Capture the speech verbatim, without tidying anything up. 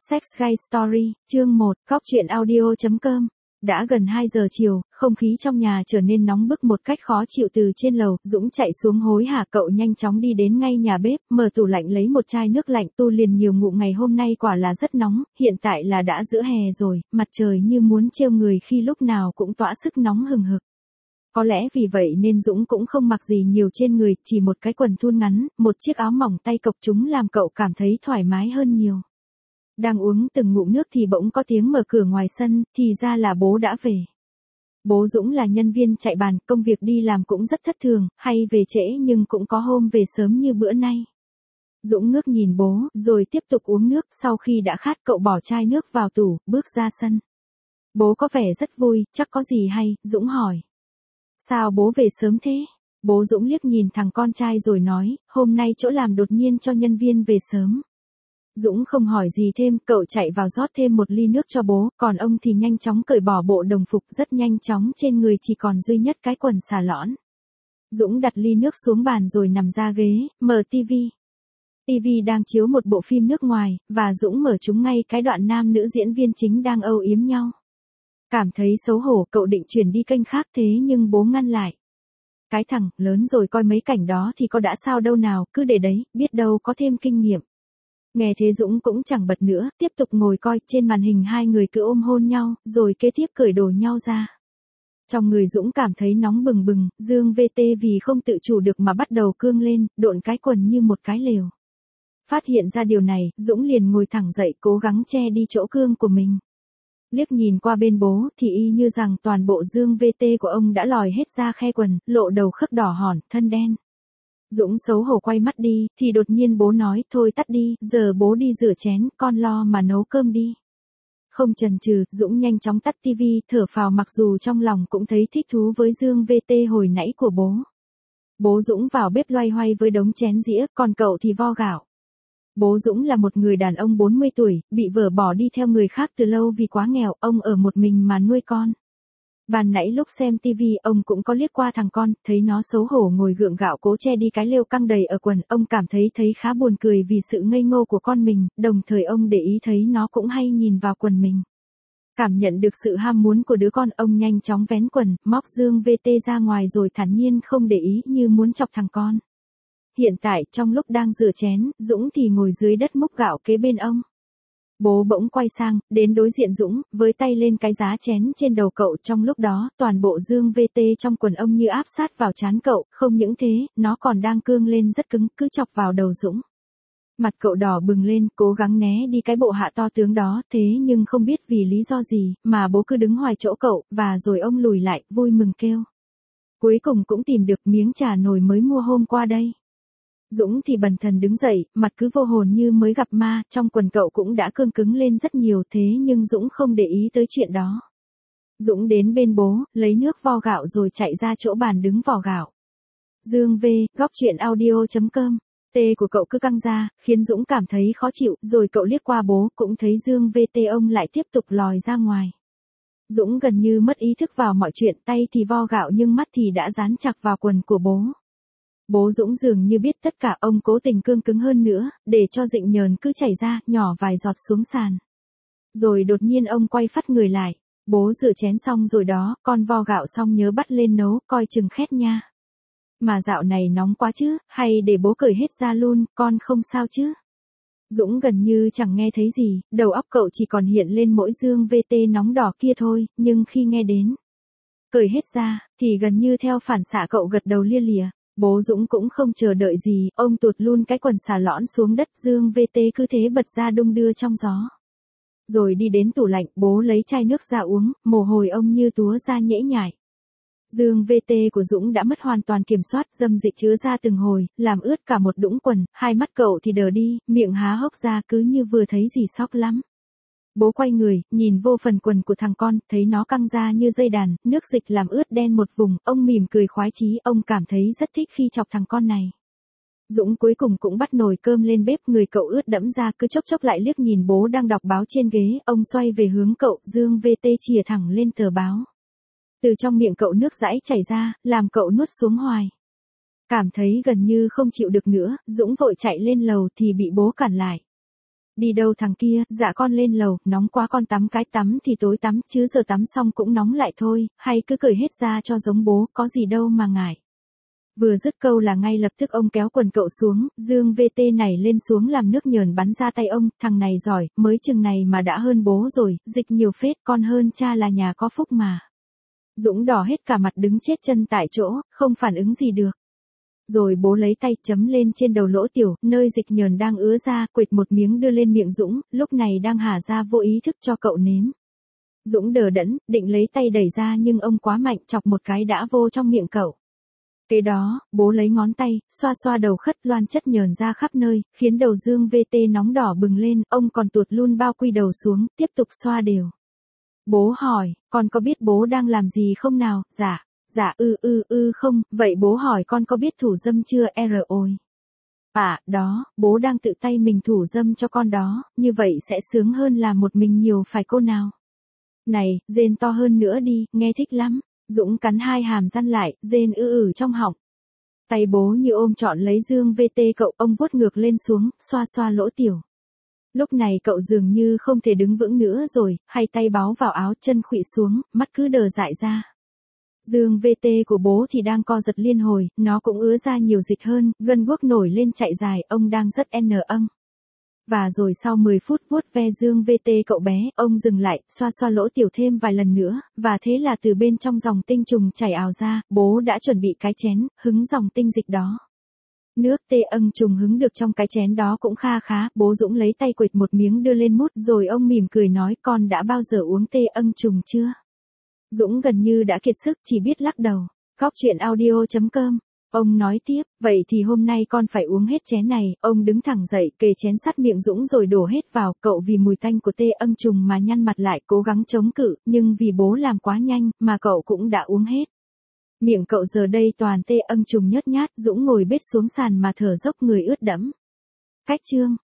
Sex Guy Story, chương một, cóc truyện audio chấm com. Đã gần hai giờ chiều, không khí trong nhà trở nên nóng bức một cách khó chịu. Từ trên lầu, Dũng chạy xuống hối hả. Cậu nhanh chóng đi đến ngay nhà bếp, mở tủ lạnh lấy một chai nước lạnh tu liền nhiều ngụm. Ngày hôm nay quả là rất nóng, hiện tại là đã giữa hè rồi, mặt trời như muốn trêu người khi lúc nào cũng tỏa sức nóng hừng hực. Có lẽ vì vậy nên Dũng cũng không mặc gì nhiều trên người, chỉ một cái quần thun ngắn, một chiếc áo mỏng tay cộc chúng làm cậu cảm thấy thoải mái hơn nhiều. Đang uống từng ngụm nước thì bỗng có tiếng mở cửa ngoài sân, thì ra là bố đã về. Bố Dũng là nhân viên chạy bàn, công việc đi làm cũng rất thất thường, hay về trễ nhưng cũng có hôm về sớm như bữa nay. Dũng ngước nhìn bố, rồi tiếp tục uống nước. Sau khi đã khát, cậu bỏ chai nước vào tủ, bước ra sân. Bố có vẻ rất vui, chắc có gì hay, Dũng hỏi. Sao bố về sớm thế? Bố Dũng liếc nhìn thằng con trai rồi nói, hôm nay chỗ làm đột nhiên cho nhân viên về sớm. Dũng không hỏi gì thêm, cậu chạy vào rót thêm một ly nước cho bố, còn ông thì nhanh chóng cởi bỏ bộ đồng phục. Rất nhanh chóng trên người chỉ còn duy nhất cái quần xà lõn. Dũng đặt ly nước xuống bàn rồi nằm ra ghế, mở tivi. Tivi đang chiếu một bộ phim nước ngoài, và Dũng mở trúng ngay cái đoạn nam nữ diễn viên chính đang âu yếm nhau. Cảm thấy xấu hổ, cậu định chuyển đi kênh khác thế nhưng bố ngăn lại. Cái thằng, lớn rồi coi mấy cảnh đó thì có đã sao đâu nào, cứ để đấy, biết đâu có thêm kinh nghiệm. Nghe thế Dũng cũng chẳng bật nữa, tiếp tục ngồi coi. Trên màn hình hai người cứ ôm hôn nhau, rồi kế tiếp cởi đồ nhau ra. Trong người Dũng cảm thấy nóng bừng bừng, Dương vê tê vì không tự chủ được mà bắt đầu cương lên, độn cái quần như một cái lều. Phát hiện ra điều này, Dũng liền ngồi thẳng dậy cố gắng che đi chỗ cương của mình. Liếc nhìn qua bên bố thì y như rằng toàn bộ Dương vê tê của ông đã lòi hết ra khe quần, lộ đầu khớp đỏ hòn, thân đen. Dũng xấu hổ quay mắt đi, thì đột nhiên bố nói, thôi tắt đi, giờ bố đi rửa chén, con lo mà nấu cơm đi. Không chần chừ, Dũng nhanh chóng tắt tivi, thở phào mặc dù trong lòng cũng thấy thích thú với Dương vê tê hồi nãy của bố. Bố Dũng vào bếp loay hoay với đống chén dĩa, còn cậu thì vo gạo. Bố Dũng là một người đàn ông bốn mươi tuổi, bị vợ bỏ đi theo người khác từ lâu vì quá nghèo, ông ở một mình mà nuôi con. Ban nãy lúc xem tivi, ông cũng có liếc qua thằng con, thấy nó xấu hổ ngồi gượng gạo cố che đi cái lêu căng đầy ở quần, ông cảm thấy thấy khá buồn cười vì sự ngây ngô của con mình, đồng thời ông để ý thấy nó cũng hay nhìn vào quần mình. Cảm nhận được sự ham muốn của đứa con, ông nhanh chóng vén quần, móc Dương vê tê ra ngoài rồi thản nhiên không để ý như muốn chọc thằng con. Hiện tại, trong lúc đang rửa chén, Dũng thì ngồi dưới đất múc gạo kế bên ông. Bố bỗng quay sang, đến đối diện Dũng, với tay lên cái giá chén trên đầu cậu. Trong lúc đó, toàn bộ Dương vê tê trong quần ông như áp sát vào trán cậu, không những thế, nó còn đang cương lên rất cứng, cứ chọc vào đầu Dũng. Mặt cậu đỏ bừng lên, cố gắng né đi cái bộ hạ to tướng đó, thế nhưng không biết vì lý do gì, mà bố cứ đứng hoài chỗ cậu, và rồi ông lùi lại, vui mừng kêu. Cuối cùng cũng tìm được miếng trà nồi mới mua hôm qua đây. Dũng thì bần thần đứng dậy, mặt cứ vô hồn như mới gặp ma, trong quần cậu cũng đã cương cứng lên rất nhiều, thế nhưng Dũng không để ý tới chuyện đó. Dũng đến bên bố, lấy nước vo gạo rồi chạy ra chỗ bàn đứng vò gạo. Dương V, góc truyện audio chấm com. Tê của cậu cứ căng ra, khiến Dũng cảm thấy khó chịu, rồi cậu liếc qua bố, cũng thấy Dương vê tê ông lại tiếp tục lòi ra ngoài. Dũng gần như mất ý thức vào mọi chuyện, tay thì vo gạo nhưng mắt thì đã dán chặt vào quần của bố. Bố Dũng dường như biết tất cả, ông cố tình cương cứng hơn nữa, để cho dịnh nhờn cứ chảy ra, nhỏ vài giọt xuống sàn. Rồi đột nhiên ông quay phắt người lại. Bố rửa chén xong rồi đó, con vo gạo xong nhớ bắt lên nấu, coi chừng khét nha. Mà dạo này nóng quá chứ, hay để bố cởi hết ra luôn, con không sao chứ. Dũng gần như chẳng nghe thấy gì, đầu óc cậu chỉ còn hiện lên mỗi Dương vê tê nóng đỏ kia thôi, nhưng khi nghe đến cởi hết ra, thì gần như theo phản xạ cậu gật đầu lia lịa. Bố Dũng cũng không chờ đợi gì, ông tuột luôn cái quần xà lõn xuống đất. Dương vê tê cứ thế bật ra đung đưa trong gió. Rồi đi đến tủ lạnh, bố lấy chai nước ra uống, mồ hôi ông như túa ra nhễ nhại. Dương vê tê của Dũng đã mất hoàn toàn kiểm soát, dâm dịch chứa ra từng hồi, làm ướt cả một đũng quần, hai mắt cậu thì đờ đi, miệng há hốc ra cứ như vừa thấy gì sốc lắm. Bố quay người, nhìn vô phần quần của thằng con, thấy nó căng ra như dây đàn, nước dịch làm ướt đen một vùng, ông mỉm cười khoái chí, ông cảm thấy rất thích khi chọc thằng con này. Dũng cuối cùng cũng bắt nồi cơm lên bếp, người cậu ướt đẫm ra, cứ chốc chốc lại liếc nhìn bố đang đọc báo trên ghế, ông xoay về hướng cậu, Dương vê tê chìa thẳng lên tờ báo. Từ trong miệng cậu nước dãi chảy ra, làm cậu nuốt xuống hoài. Cảm thấy gần như không chịu được nữa, Dũng vội chạy lên lầu thì bị bố cản lại. Đi đâu thằng kia, dạ con lên lầu, nóng quá con tắm cái tắm thì tối tắm, chứ giờ tắm xong cũng nóng lại thôi, hay cứ cởi hết ra cho giống bố, có gì đâu mà ngại. Vừa dứt câu là ngay lập tức ông kéo quần cậu xuống, Dương vê tê này lên xuống làm nước nhờn bắn ra tay ông, thằng này giỏi, mới chừng này mà đã hơn bố rồi, dịch nhiều phết, con hơn cha là nhà có phúc mà. Dũng đỏ hết cả mặt đứng chết chân tại chỗ, không phản ứng gì được. Rồi bố lấy tay chấm lên trên đầu lỗ tiểu, nơi dịch nhờn đang ứa ra, quệt một miếng đưa lên miệng Dũng, lúc này đang hả ra vô ý thức cho cậu nếm. Dũng đờ đẫn, định lấy tay đẩy ra nhưng ông quá mạnh chọc một cái đã vô trong miệng cậu. Kế đó, bố lấy ngón tay, xoa xoa đầu khất loan chất nhờn ra khắp nơi, khiến đầu Dương vê tê nóng đỏ bừng lên, ông còn tuột luôn bao quy đầu xuống, tiếp tục xoa đều. Bố hỏi, con có biết bố đang làm gì không nào, dạ, dạ ư ư ư không, vậy bố hỏi con có biết thủ dâm chưa r ôi. À, đó, bố đang tự tay mình thủ dâm cho con đó, như vậy sẽ sướng hơn là một mình nhiều phải cô nào. Này, rên to hơn nữa đi, nghe thích lắm. Dũng cắn hai hàm răng lại, rên ư ử trong họng. Tay bố như ôm trọn lấy Dương vê tê cậu, ông vuốt ngược lên xuống, xoa xoa lỗ tiểu. Lúc này cậu dường như không thể đứng vững nữa rồi, hai tay báu vào áo, chân khuỵu xuống, mắt cứ đờ dại ra. Dương vê tê của bố thì đang co giật liên hồi, nó cũng ứa ra nhiều dịch hơn, gân guốc nổi lên chạy dài, ông đang rất n âng. Và rồi sau mười phút vuốt ve Dương vê tê cậu bé, ông dừng lại, xoa xoa lỗ tiểu thêm vài lần nữa, và thế là từ bên trong dòng tinh trùng chảy ào ra, bố đã chuẩn bị cái chén, hứng dòng tinh dịch đó. Nước tê âng trùng hứng được trong cái chén đó cũng kha khá, bố Dũng lấy tay quệt một miếng đưa lên mút, rồi ông mỉm cười nói, con đã bao giờ uống tê âng trùng chưa? Dũng gần như đã kiệt sức, chỉ biết lắc đầu. Cóc truyện audio chấm com. Ông nói tiếp, vậy thì hôm nay con phải uống hết chén này, ông đứng thẳng dậy, kề chén sát miệng Dũng rồi đổ hết vào, cậu vì mùi tanh của tê âng trùng mà nhăn mặt lại cố gắng chống cự, nhưng vì bố làm quá nhanh, mà cậu cũng đã uống hết. Miệng cậu giờ đây toàn tê âng trùng nhớt nhát, Dũng ngồi bết xuống sàn mà thở dốc người ướt đẫm. Cách chương.